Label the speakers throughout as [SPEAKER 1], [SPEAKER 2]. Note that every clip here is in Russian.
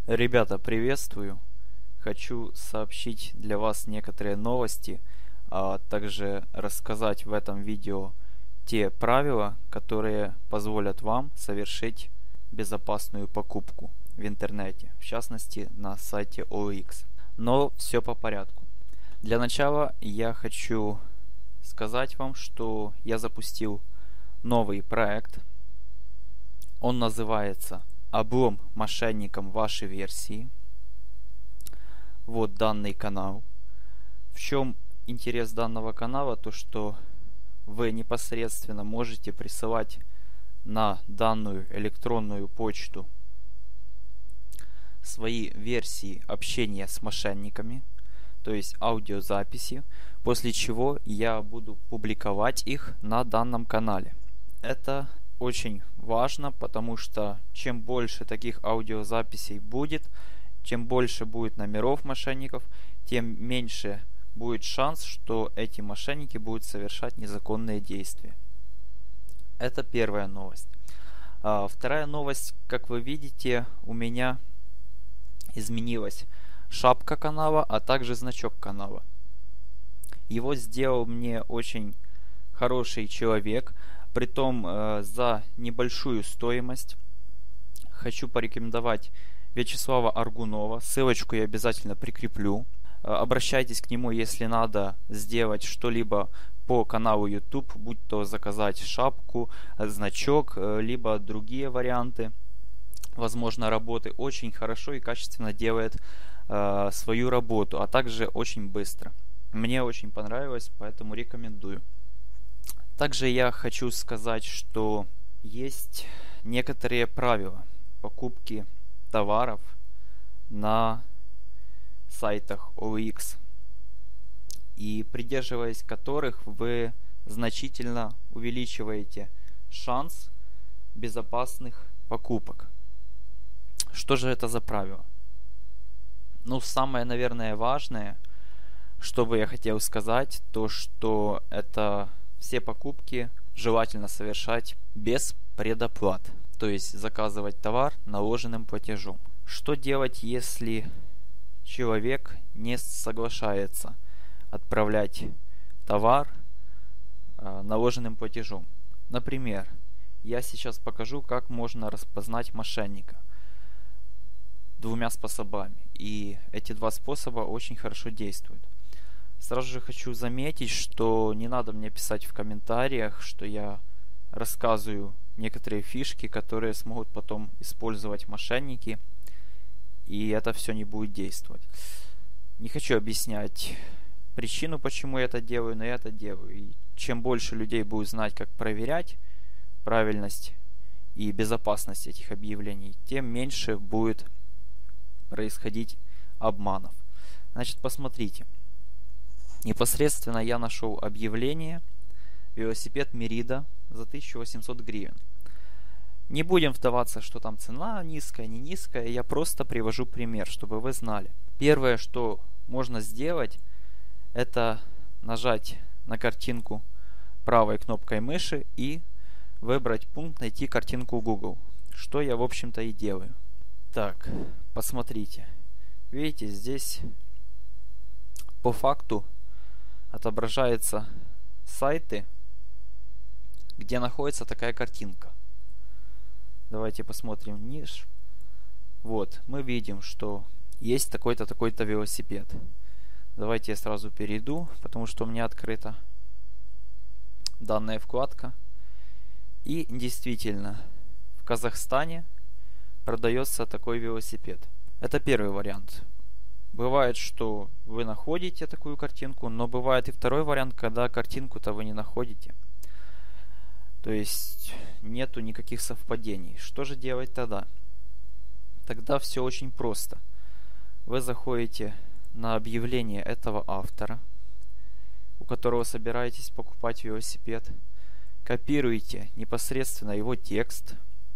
[SPEAKER 1] Ребята, приветствую! Хочу сообщить для вас некоторые новости, а также рассказать в этом видео те правила, которые позволят вам совершить безопасную покупку в интернете, в частности на сайте OLX. Но все по порядку. Для начала я хочу сказать вам, что я запустил новый проект. Он называется «Облом мошенникам вашей версии». Вот данный канал. В чем интерес данного канала? То, что вы непосредственно можете присылать на данную электронную почту свои версии общения с мошенниками, то есть аудиозаписи, после чего я буду публиковать их на данном канале. Это очень важно, потому что чем больше таких аудиозаписей будет, чем больше будет номеров мошенников, тем меньше будет шанс, что эти мошенники будут совершать незаконные действия. Это первая новость. Вторая новость, как вы видите, у меня изменилась шапка канала, а также значок канала. Его сделал мне очень хороший человек, притом за небольшую стоимость. Хочу порекомендовать Вячеслава Аргунова. Ссылочку я обязательно прикреплю. Обращайтесь к нему, если надо сделать что-либо по каналу YouTube, будь то заказать шапку, значок, либо другие варианты, возможно, работы. Очень хорошо и качественно делает свою работу, а также очень быстро. Мне очень понравилось, поэтому рекомендую. Также я хочу сказать, что есть некоторые правила покупки товаров на сайтах OLX, и придерживаясь которых вы значительно увеличиваете шанс безопасных покупок. Что же это за правило? Ну, самое, наверное, важное, что бы я хотел сказать, то, что это все покупки желательно совершать без предоплат, то есть заказывать товар наложенным платежом. Что делать, если человек не соглашается отправлять товар наложенным платежом? Например, я сейчас покажу, как можно распознать мошенника двумя способами. И эти два способа очень хорошо действуют. Сразу же хочу заметить, что не надо мне писать в комментариях, что я рассказываю некоторые фишки, которые смогут потом использовать мошенники, и это все не будет действовать. Не хочу объяснять причину, почему я это делаю, но я это делаю. И чем больше людей будет знать, как проверять правильность и безопасность этих объявлений, тем меньше будет происходить обманов. Значит, посмотрите. Непосредственно я нашел объявление: велосипед Мерида за 1800 гривен. Не будем вдаваться, что там цена низкая, не низкая. Я просто привожу пример, чтобы вы знали. Первое, что можно сделать, это нажать на картинку правой кнопкой мыши и выбрать пункт «Найти картинку Google», что я, в общем-то, и делаю. Так, посмотрите. Видите, здесь по факту отображаются сайты, где находится такая картинка. Давайте посмотрим ниже. Вот, мы видим, что есть такой-то, такой-то велосипед. Давайте я сразу перейду, потому что у меня открыта данная вкладка. И действительно, в Казахстане продается такой велосипед. Это первый вариант. Бывает, что вы находите такую картинку, но бывает и второй вариант, когда картинку-то вы не находите. То есть нету никаких совпадений. Что же делать тогда? Тогда все очень просто. Вы заходите на объявление этого автора, у которого собираетесь покупать велосипед, копируете непосредственно его текст.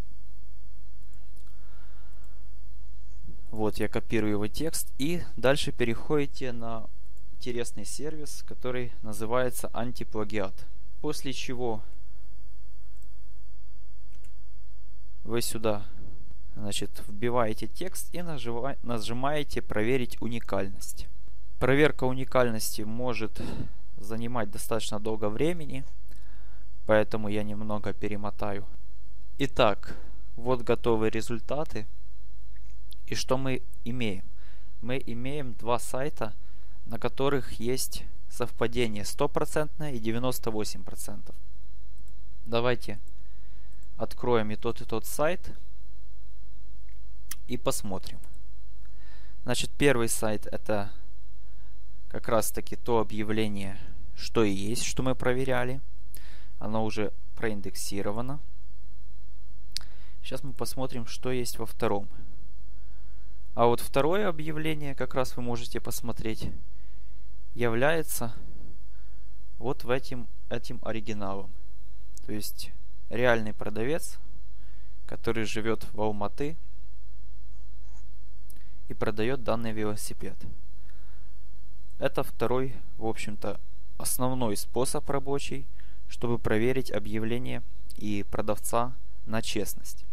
[SPEAKER 1] Вот я копирую его текст, и дальше переходите на интересный сервис, который называется антиплагиат. После чего вы сюда Значит, вбиваете текст и нажимаете «Проверить уникальность». Проверка уникальности может занимать достаточно долго времени, поэтому я немного перемотаю. Итак, вот готовые результаты. И что мы имеем? Мы имеем два сайта, на которых есть совпадение 100% и 98%. Давайте откроем и тот сайт и посмотрим. Значит, первый сайт — это как раз таки то объявление, что и есть, что мы проверяли. Оно уже проиндексировано. Сейчас мы посмотрим, что есть во втором. А вот второе объявление, как раз вы можете посмотреть, является вот этим оригиналом. То есть реальный продавец, который живет в Алматы и продает данный велосипед. Это второй, в общем-то, основной способ рабочий, чтобы проверить объявление и продавца на честность.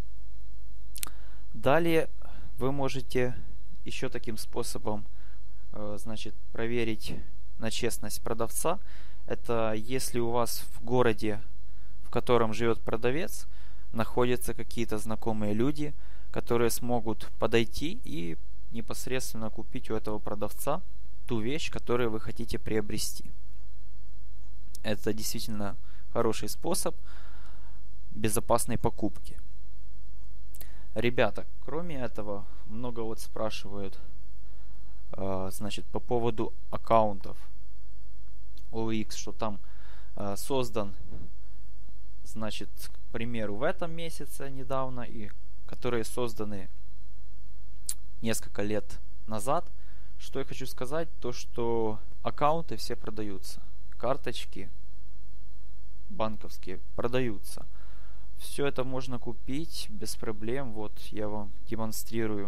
[SPEAKER 1] Далее вы можете еще таким способом, значит, проверить на честность продавца. Это если у вас в городе, в котором живет продавец, находятся какие-то знакомые люди, которые смогут подойти и непосредственно купить у этого продавца ту вещь, которую вы хотите приобрести. Это действительно хороший способ безопасной покупки. Ребята, кроме этого, много вот спрашивают, значит, по поводу аккаунтов OLX, что там создан, значит, к примеру, в этом месяце недавно, и которые созданы несколько лет назад. Что я хочу сказать, то что аккаунты все продаются, карточки банковские продаются. Все это можно купить без проблем. Вот я вам демонстрирую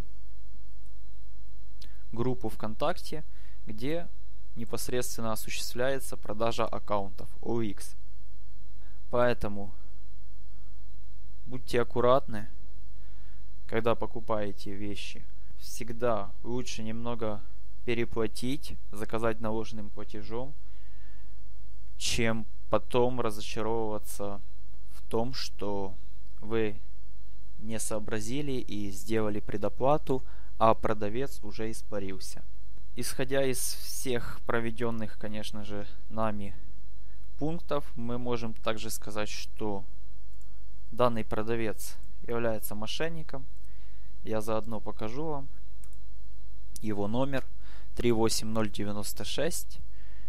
[SPEAKER 1] группу ВКонтакте, где непосредственно осуществляется продажа аккаунтов OLX. Поэтому будьте аккуратны, когда покупаете вещи. Всегда лучше немного переплатить, заказать наложенным платежом, чем потом разочаровываться в том, что вы не сообразили и сделали предоплату, а продавец уже испарился. Исходя из всех проведенных, конечно же, нами пунктов, мы можем также сказать, что данный продавец является мошенником. Я заодно покажу вам его номер 38096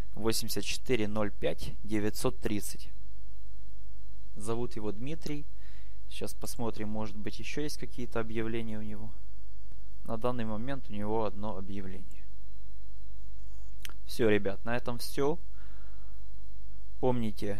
[SPEAKER 1] 8405 930. Зовут его Дмитрий. Сейчас посмотрим, может быть, еще есть какие-то объявления у него. На данный момент у него одно объявление. Все, ребят, на этом все. Помните,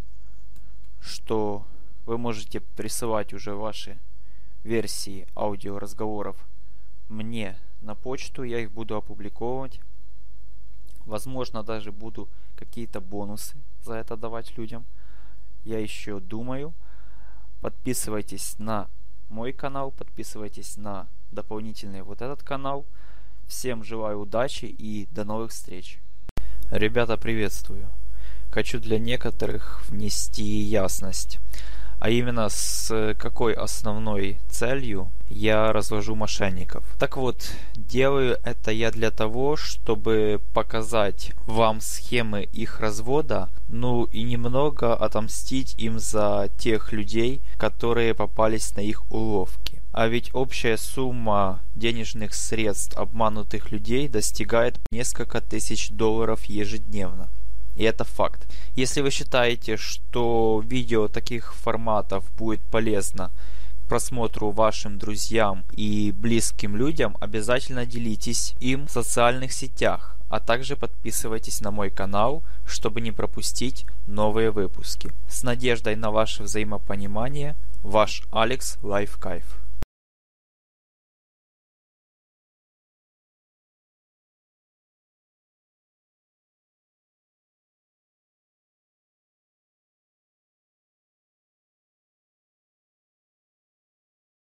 [SPEAKER 1] что вы можете присылать уже ваши версии аудиоразговоров мне на почту, я их буду опубликовывать. Возможно, даже буду какие-то бонусы за это давать людям. Я еще думаю. Подписывайтесь на мой канал, подписывайтесь на дополнительный вот этот канал. Всем желаю удачи и до новых встреч. Ребята, приветствую. Хочу для некоторых внести ясность. А именно, с какой основной целью я развожу мошенников. Так вот, делаю это я для того, чтобы показать вам схемы их развода, ну и немного отомстить им за тех людей, которые попались на их уловки. А ведь общая сумма денежных средств обманутых людей достигает несколько тысяч долларов ежедневно. И это факт. Если вы считаете, что видео таких форматов будет полезно к просмотру вашим друзьям и близким людям, обязательно делитесь им в социальных сетях, а также подписывайтесь на мой канал, чтобы не пропустить новые выпуски. С надеждой на ваше взаимопонимание, ваш Алекс Лайфкайф.